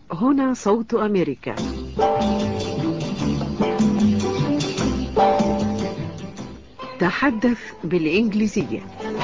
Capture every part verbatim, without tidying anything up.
هنا صوت أمريكا. تحدث بالإنجليزية.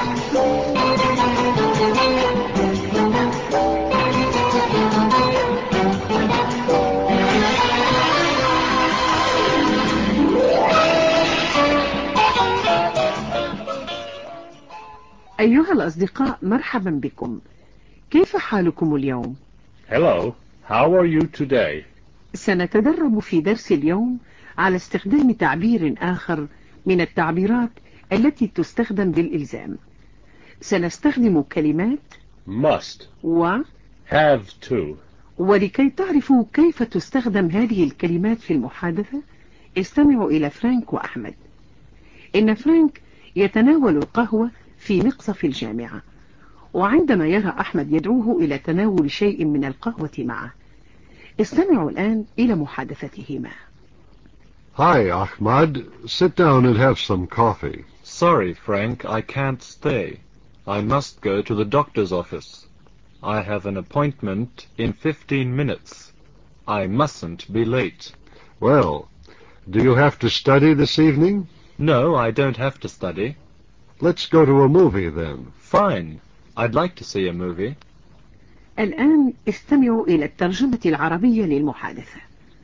أيها الأصدقاء، مرحبا بكم. كيف حالكم اليوم؟ Hello, how are you today? سنتدرب في درس اليوم على استخدام تعبير آخر من التعبيرات التي تستخدم بالإلزام. سنستخدم كلمات Must, و have to. ولكي تعرفوا كيف تستخدم هذه الكلمات في المحادثة، استمعوا إلى فرانك وأحمد. إن فرانك يتناول القهوة في مقصف الجامعة، وعندما يرى أحمد يدعوه إلى تناول شيء من القهوة معه. استمعوا الآن إلى محادثتهما. Hi, Ahmad. Sit down and have some coffee. Sorry, Frank, I can't stay. I must go to the doctor's office. I have an appointment in fifteen minutes. I mustn't be late. Well, do you have to study this evening? No, I don't have to study. Let's go to a movie then. Fine. I'd like to see a movie. الآن استمعوا إلى الترجمة العربية للمحادثة.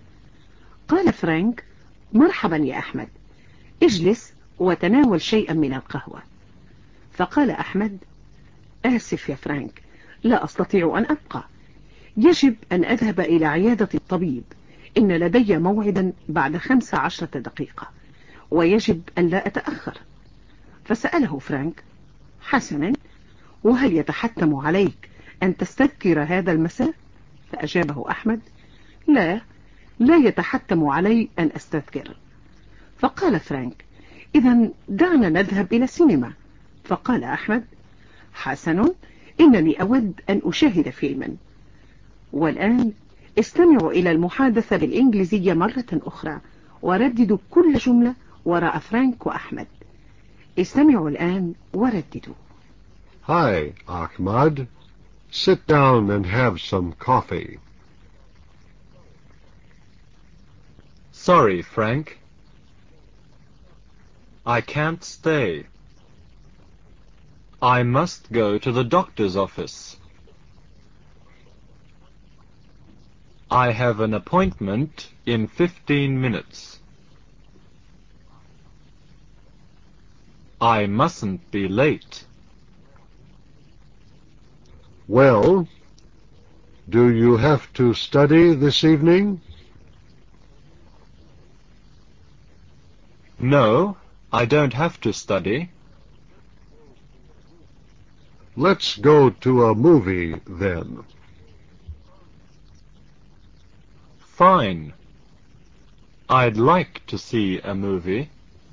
قال فرانك: مرحبا يا أحمد، اجلس وتناول شيئا من القهوة. فقال أحمد: آسف يا فرانك، لا أستطيع أن أبقى. يجب أن أذهب إلى عيادة الطبيب. إن لدي موعدا بعد خمس عشرة دقيقة، ويجب أن لا أتأخر. فسأله فرانك: حسنا، وهل يتحتم عليك أن تستذكر هذا المساء؟ فأجابه أحمد: لا، لا يتحتم علي أن أستذكر. فقال فرانك: إذن دعنا نذهب إلى السينما. فقال أحمد: حسن، إنني أود أن أشاهد فيلما. والآن استمعوا إلى المحادثة بالإنجليزية مرة أخرى، ورددوا كل جملة وراء فرانك وأحمد. استمعوا الآن ورددوا. Hi, Ahmad. Sit down and have some coffee. Sorry, Frank. I can't stay. I must go to the doctor's office. I have an appointment in fifteen minutes. I mustn't be late. Well, do you have to study this evening? No, I don't have to study. Let's go to a movie then. Fine. I'd like to see a movie.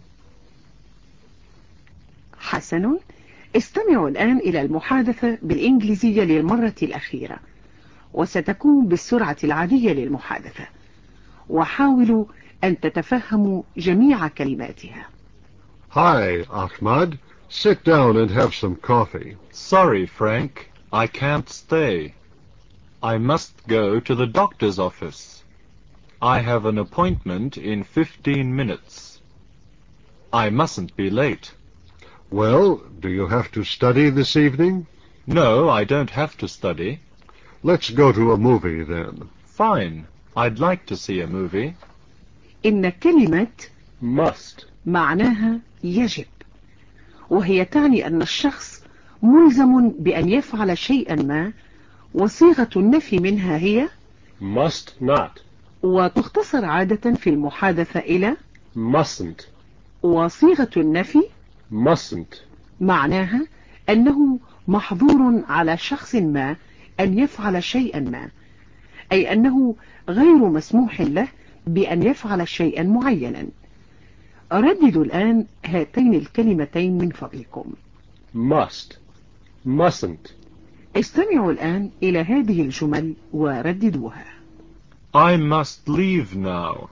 حسن، استمعوا الآن إلى المحادثة بالإنجليزية للمرة الأخيرة، وستكون بالسرعة العادية للمحادثة، وحاولوا أن تتفهموا جميع كلماتها. Hi, Ahmad. Sit down and have some coffee. Sorry, Frank. I can't stay. I must go to the doctor's office. I have an appointment in fifteen minutes. I mustn't be late. Well, do you have to study this evening? No, I don't have to study. Let's go to a movie then. Fine. I'd like to see a movie. إن كلمة Must, معناها يجب، وهي تعني أن الشخص ملزم بأن يفعل شيئا ما، وصيغة النفي منها هي must not, وتختصر عادة في المحادثة إلى mustn't, وصيغة النفي mustn't. معناها أنه محظور على شخص ما أن يفعل شيئا ما، أي أنه غير مسموح له بأن يفعل شيئا معينا. رددوا الآن هاتين الكلمتين من فضلكم. Must, mustn't. استمعوا الآن إلى هذه الجمل ورددوها. I must leave now.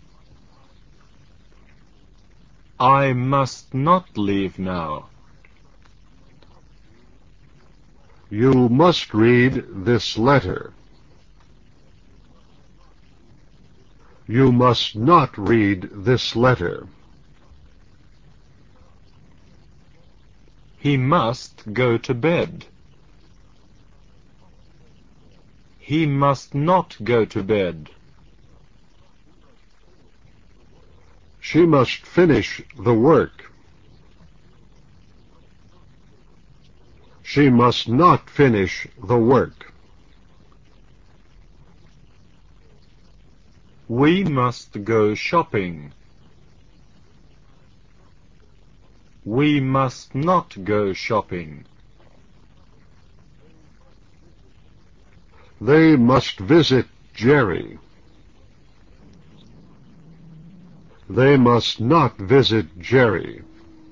I must not leave now. You must read this letter. You must not read this letter. He must go to bed. He must not go to bed. She must finish the work. She must not finish the work. We must go shopping. We must not go shopping. They must visit Jerry. They must not visit Jerry.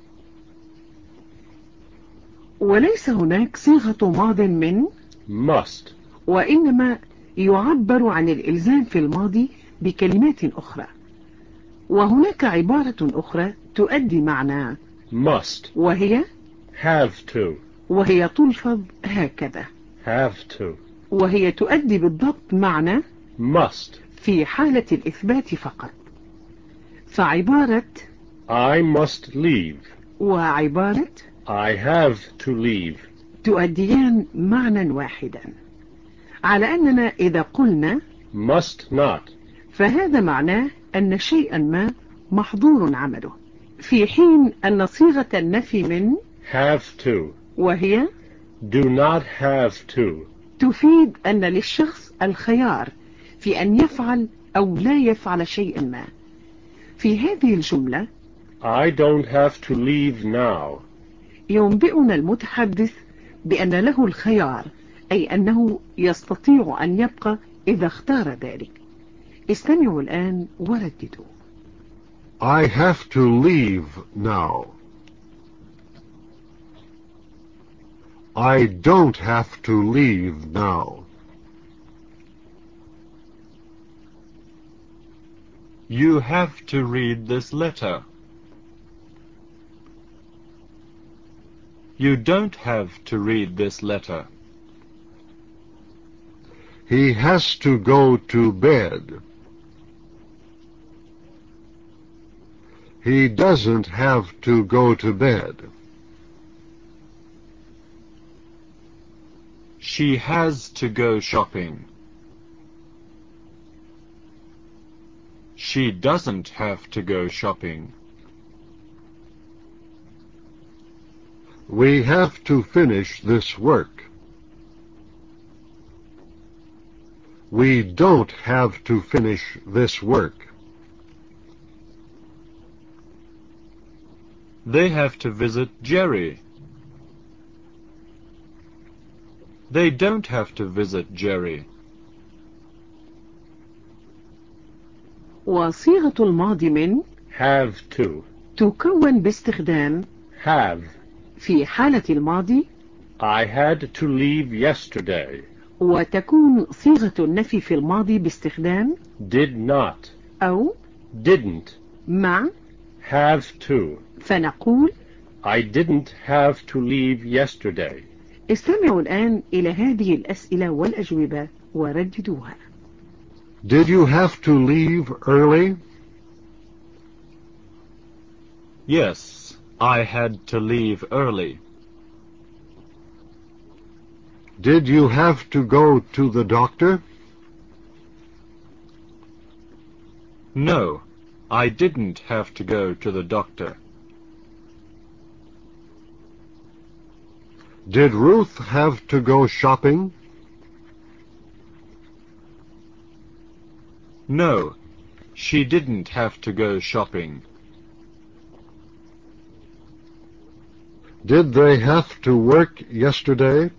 وليس هناك صيغة ماض من must, وإنما يعبر عن الإلزام في الماضي بكلمات أخرى. وهناك عبارة أخرى تؤدي معنى must, وهي have to, وهي تلفظ هكذا، have to, وهي تؤدي بالضبط معنى must. في حالة الإثبات فقط. فعبارة I must leave. وعبارة I have to leave. تؤديان معنى واحدا، على أننا إذا قلنا Must not. فهذا معناه أن شيئا ما محظور عمله، في حين أن صيغة النفي من Have to. وهي Do not have to. تفيد أن للشخص الخيار في أن يفعل أو لا يفعل شيئا ما. في هذه الجملة I don't have to leave now. ينبئنا المتحدث بأن له الخيار، أي أنه يستطيع أن يبقى إذا اختار ذلك. استمعوا الآن ورددوا. I have to leave now. I don't have to leave now. You have to read this letter. You don't have to read this letter. He has to go to bed. He doesn't have to go to bed. She has to go shopping. She doesn't have to go shopping. We have to finish this work. We don't have to finish this work. They have to visit Jerry. They don't have to visit Jerry. وصيغة الماضي من Have to. تكون باستخدام Have. في حالة الماضي، I had to leave yesterday. وتكون صيغة النفي في الماضي باستخدام Did not. أو Didn't. مع، Have to. فنقول I didn't have to leave yesterday. استمعوا الآن إلى هذه الأسئلة والأجوبة ورددوها. Did you have to leave early? Yes, I had to leave early. Did you have to go to the doctor? No, I didn't have to go to the doctor. Did Ruth have to go shopping? No, she didn't have to go shopping. Did they have to work yesterday?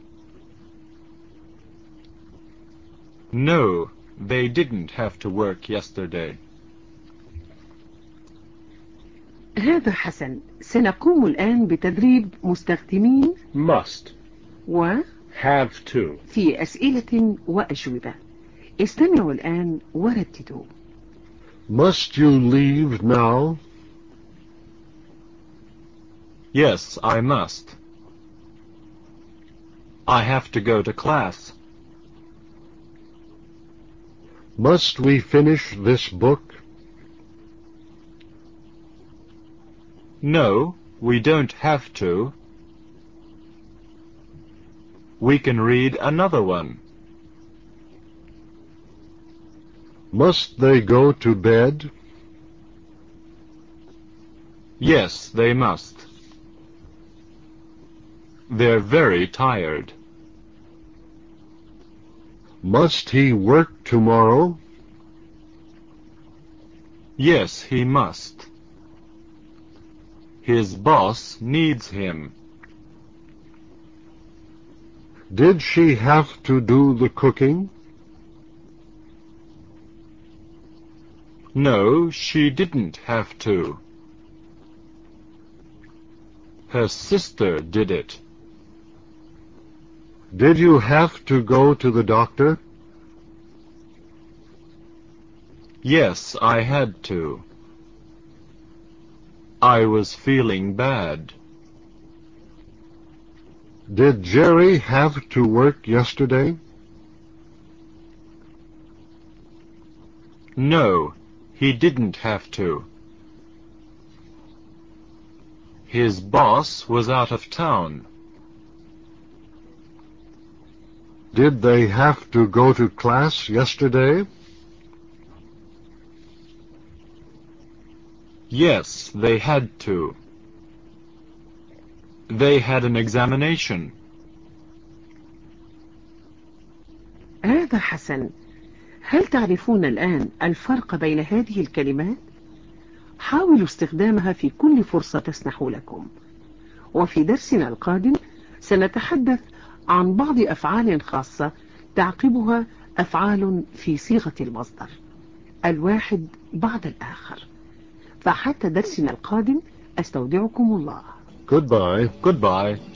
No, they didn't have to work yesterday. هذا حسن. سنقوم الآن بتدريب مستخدمين Must. و Have to. في أسئلة وأجوبة. استمعوا الآن ورددوا. Must you leave now? Yes, I must. I have to go to class. Must we finish this book? No, we don't have to. We can read another one. Must they go to bed? Yes, they must. They're very tired. Must he work tomorrow? Yes, he must. His boss needs him. Did she have to do the cooking? No, she didn't have to. Her sister did it. Did you have to go to the doctor? Yes, I had to. I was feeling bad. Did Jerry have to work yesterday? No, he didn't have to. His boss was out of town. Did they have to go to class yesterday? Yes, they had to. They had an examination. هذا حسن. هل تعرفون الآن الفرق بين هذه الكلمات؟ حاولوا استخدامها في كل فرصة تسنح لكم. وفي درسنا القادم سنتحدث عن بعض أفعال خاصة تعقبها أفعال في صيغة المصدر الواحد بعد الآخر. فحتى درسنا القادم أستودعكم الله. Goodbye. Goodbye.